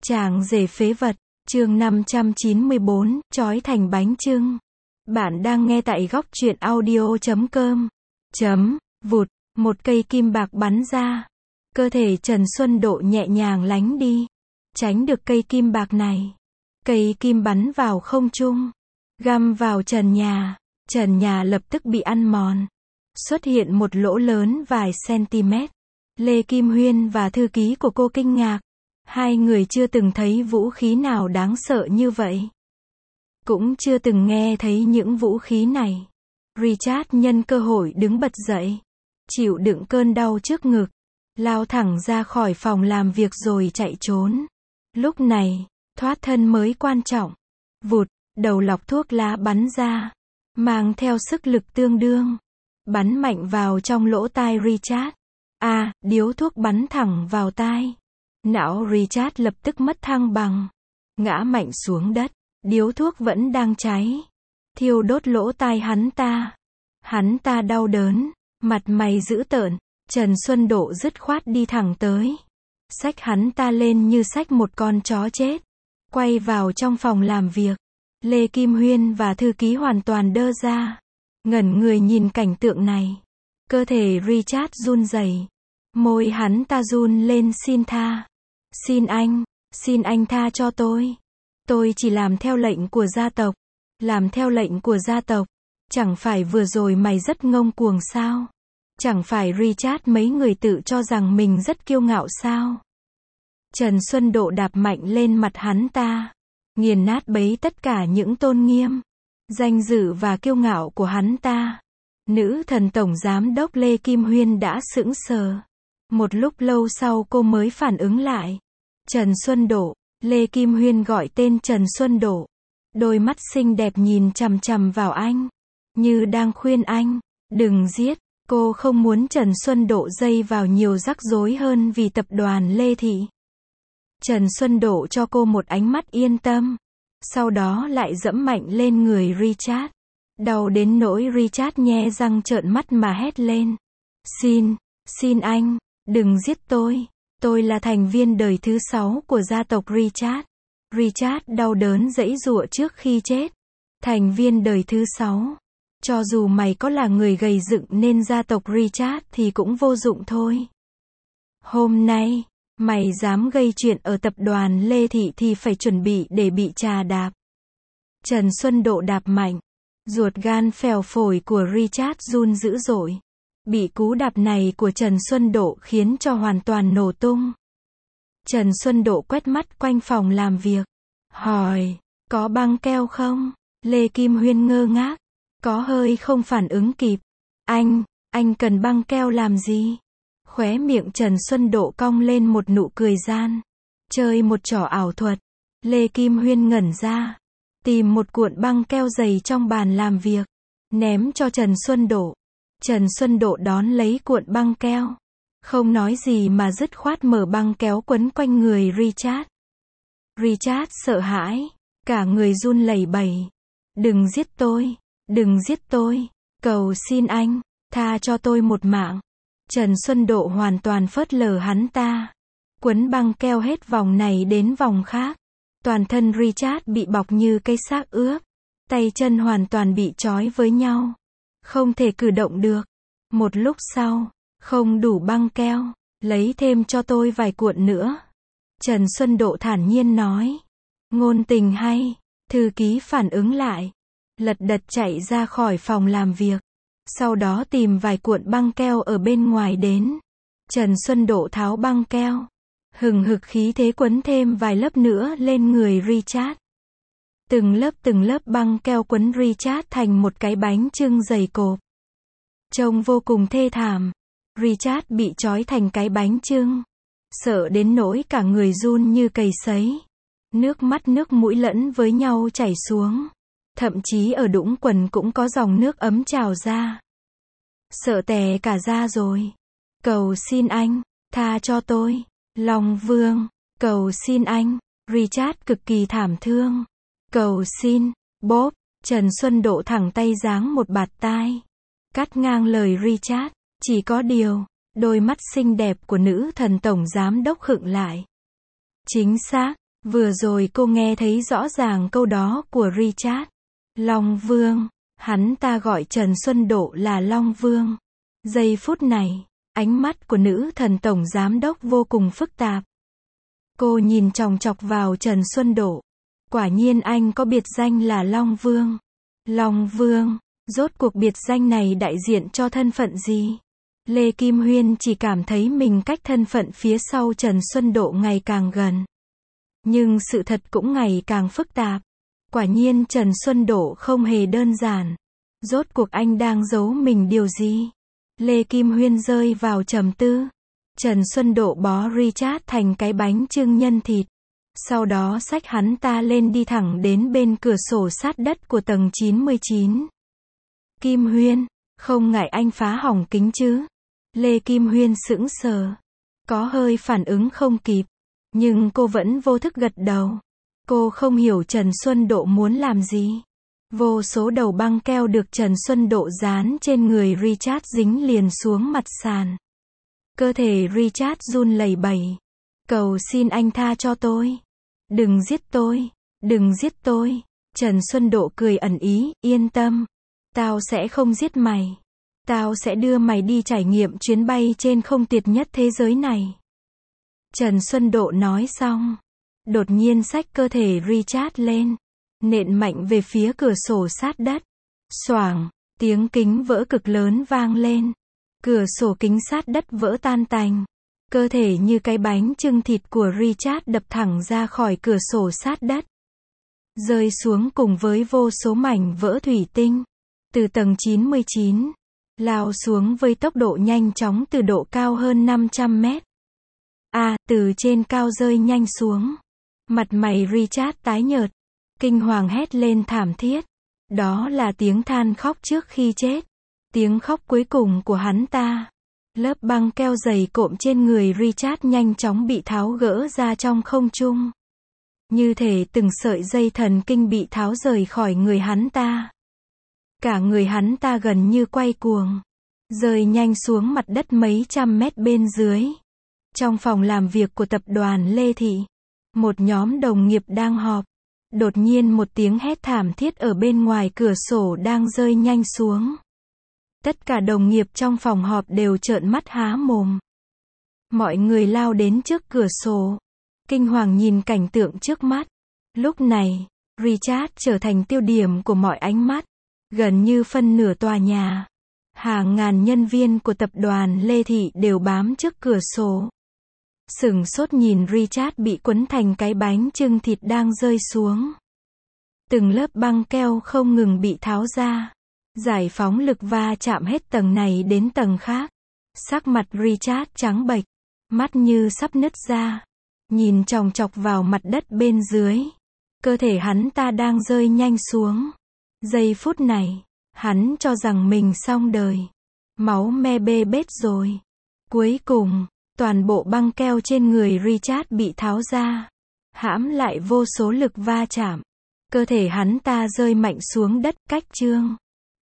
Chàng rể phế vật, chương 594, trói thành bánh chưng. Bạn đang nghe tại góc truyện audio.com. Vụt, một cây kim bạc bắn ra. Cơ thể Trần Xuân Độ nhẹ nhàng lánh đi, tránh được cây kim bạc này. Cây kim bắn vào không trung, găm vào trần nhà. Trần nhà lập tức bị ăn mòn, xuất hiện một lỗ lớn vài cm. Lê Kim Huyên và thư ký của cô kinh ngạc. Hai người chưa từng thấy vũ khí nào đáng sợ như vậy. Cũng chưa từng nghe thấy những vũ khí này. Richard nhân cơ hội đứng bật dậy, chịu đựng cơn đau trước ngực, lao thẳng ra khỏi phòng làm việc rồi chạy trốn. Lúc này, thoát thân mới quan trọng. Vụt, đầu lọc thuốc lá bắn ra, mang theo sức lực tương đương, bắn mạnh vào trong lỗ tai Richard. Điếu thuốc bắn thẳng vào tai. Não Richard lập tức mất thăng bằng, ngã mạnh xuống đất. Điếu thuốc vẫn đang cháy, thiêu đốt lỗ tai hắn ta. Hắn ta đau đớn, mặt mày dữ tợn. Trần Xuân Độ dứt khoát đi thẳng tới, xách hắn ta lên như xách một con chó chết, quay vào trong phòng làm việc. Lê Kim Huyên và thư ký hoàn toàn đơ ra, ngẩn người nhìn cảnh tượng này. Cơ thể Richard run rẩy, môi hắn ta run lên xin tha. Xin anh tha cho tôi. Tôi chỉ làm theo lệnh của gia tộc. Làm theo lệnh của gia tộc. Chẳng phải vừa rồi mày rất ngông cuồng sao? Chẳng phải Richard mấy người tự cho rằng mình rất kiêu ngạo sao? Trần Xuân Độ đạp mạnh lên mặt hắn ta, nghiền nát bấy tất cả những tôn nghiêm, danh dự và kiêu ngạo của hắn ta. Nữ thần tổng giám đốc Lê Kim Huyên đã sững sờ. Một lúc lâu sau cô mới phản ứng lại. Trần Xuân Độ. Lê Kim Huyên gọi tên Trần Xuân Độ. Đôi mắt xinh đẹp nhìn chằm chằm vào anh, như đang khuyên anh, đừng giết. Cô không muốn Trần Xuân Độ dây vào nhiều rắc rối hơn vì tập đoàn Lê Thị. Trần Xuân Độ cho cô một ánh mắt yên tâm, sau đó lại dẫm mạnh lên người Richard. Đau đến nỗi Richard nhe răng trợn mắt mà hét lên. Xin anh, đừng giết tôi. Tôi là thành viên đời thứ 6 của gia tộc Richard. Richard đau đớn giãy giụa trước khi chết. Thành viên đời thứ 6. Cho dù mày có là người gầy dựng nên gia tộc Richard thì cũng vô dụng thôi. Hôm nay, mày dám gây chuyện ở tập đoàn Lê Thị thì phải chuẩn bị để bị trà đạp. Trần Xuân Độ đạp mạnh. Ruột gan phèo phổi của Richard run dữ dội. Bị cú đạp này của Trần Xuân Độ khiến cho hoàn toàn nổ tung. Trần Xuân Độ quét mắt quanh phòng làm việc, hỏi, có băng keo không? Lê Kim Huyên ngơ ngác, có hơi không phản ứng kịp. Anh cần băng keo làm gì? Khóe miệng Trần Xuân Độ cong lên một nụ cười gian. Chơi một trò ảo thuật. Lê Kim Huyên ngẩn ra, tìm một cuộn băng keo dày trong bàn làm việc, ném cho Trần Xuân Độ. Trần Xuân Độ đón lấy cuộn băng keo, không nói gì mà dứt khoát mở băng kéo quấn quanh người Richard. Richard sợ hãi, cả người run lẩy bẩy. Đừng giết tôi, cầu xin anh, tha cho tôi một mạng. Trần Xuân Độ hoàn toàn phớt lờ hắn ta, quấn băng keo hết vòng này đến vòng khác. Toàn thân Richard bị bọc như cây xác ướp, tay chân hoàn toàn bị trói với nhau, không thể cử động được. Một lúc sau, không đủ băng keo, lấy thêm cho tôi vài cuộn nữa. Trần Xuân Độ thản nhiên nói. Ngôn tình hay. Thư ký phản ứng lại, lật đật chạy ra khỏi phòng làm việc, sau đó tìm vài cuộn băng keo ở bên ngoài đến. Trần Xuân Độ tháo băng keo, hừng hực khí thế quấn thêm vài lớp nữa lên người Richard. Từng lớp băng keo quấn Richard thành một cái bánh chưng dày cộp. Trông vô cùng thê thảm. Richard bị trói thành cái bánh chưng, sợ đến nỗi cả người run như cầy sấy. Nước mắt nước mũi lẫn với nhau chảy xuống. Thậm chí ở đũng quần cũng có dòng nước ấm trào ra. Sợ tè cả da rồi. Cầu xin anh, tha cho tôi. Long Vương, cầu xin anh. Richard cực kỳ thảm thương. Cầu xin, bóp. Trần Xuân Độ thẳng tay giáng một bạt tai, cắt ngang lời Richard. Chỉ có điều, đôi mắt xinh đẹp của nữ thần tổng giám đốc khựng lại. Chính xác, Vừa rồi cô nghe thấy rõ ràng câu đó của Richard. Long Vương. Hắn ta gọi Trần Xuân Độ là Long Vương. Giây phút này, ánh mắt của nữ thần tổng giám đốc vô cùng phức tạp. Cô nhìn chòng chọc vào Trần Xuân Độ. Quả nhiên anh có biệt danh là Long Vương. Long Vương, rốt cuộc biệt danh này đại diện cho thân phận gì? Lê Kim Huyên chỉ cảm thấy mình cách thân phận phía sau Trần Xuân Độ ngày càng gần. Nhưng sự thật cũng ngày càng phức tạp. Quả nhiên Trần Xuân Độ không hề đơn giản. Rốt cuộc anh đang giấu mình điều gì? Lê Kim Huyên rơi vào trầm tư. Trần Xuân Độ bó Richard thành cái bánh chưng nhân thịt. Sau đó xách hắn ta lên đi thẳng đến bên cửa sổ sát đất của tầng 99. Kim Huyên, không ngại anh phá hỏng kính chứ? Lê Kim Huyên sững sờ. Có hơi phản ứng không kịp. Nhưng cô vẫn vô thức gật đầu. Cô không hiểu Trần Xuân Độ muốn làm gì. Vô số đầu băng keo được Trần Xuân Độ dán trên người Richard dính liền xuống mặt sàn. Cơ thể Richard run lẩy bẩy. Cầu xin anh tha cho tôi. Đừng giết tôi. Đừng giết tôi. Trần Xuân Độ cười ẩn ý, yên tâm. Tao sẽ không giết mày. Tao sẽ đưa mày đi trải nghiệm chuyến bay trên không tuyệt nhất thế giới này. Trần Xuân Độ nói xong. Đột nhiên xách cơ thể Richard lên. Nện mạnh về phía cửa sổ sát đất. Xoảng, tiếng kính vỡ cực lớn vang lên. Cửa sổ kính sát đất vỡ tan tành. Cơ thể như cái bánh chưng thịt của Richard đập thẳng ra khỏi cửa sổ sát đất. Rơi xuống cùng với vô số mảnh vỡ thủy tinh. Từ tầng 99. Lao xuống với tốc độ nhanh chóng từ độ cao hơn 500 mét. Từ trên cao rơi nhanh xuống. Mặt mày Richard tái nhợt. Kinh hoàng hét lên thảm thiết. Đó là tiếng than khóc trước khi chết. Tiếng khóc cuối cùng của hắn ta. Lớp băng keo dày cộm trên người Richard nhanh chóng bị tháo gỡ ra trong không trung. Như thể từng sợi dây thần kinh bị tháo rời khỏi người hắn ta. Cả người hắn ta gần như quay cuồng. Rơi nhanh xuống mặt đất mấy trăm mét bên dưới. Trong phòng làm việc của tập đoàn Lê Thị. Một nhóm đồng nghiệp đang họp. Đột nhiên một tiếng hét thảm thiết ở bên ngoài cửa sổ đang rơi nhanh xuống. Tất cả đồng nghiệp trong phòng họp đều trợn mắt há mồm. Mọi người lao đến trước cửa sổ. Kinh hoàng nhìn cảnh tượng trước mắt. Lúc này, Richard trở thành tiêu điểm của mọi ánh mắt. Gần như phân nửa tòa nhà. Hàng ngàn nhân viên của tập đoàn Lê Thị đều bám trước cửa sổ. Sửng sốt nhìn Richard bị quấn thành cái bánh chưng thịt đang rơi xuống. Từng lớp băng keo không ngừng bị tháo ra. Giải phóng lực va chạm hết tầng này đến tầng khác. Sắc mặt Richard trắng bệch. Mắt như sắp nứt ra. Nhìn chòng chọc vào mặt đất bên dưới. Cơ thể hắn ta đang rơi nhanh xuống. Giây phút này, hắn cho rằng mình xong đời. Máu me bê bết rồi. Cuối cùng, toàn bộ băng keo trên người Richard bị tháo ra. Hãm lại vô số lực va chạm. Cơ thể hắn ta rơi mạnh xuống đất cách chương.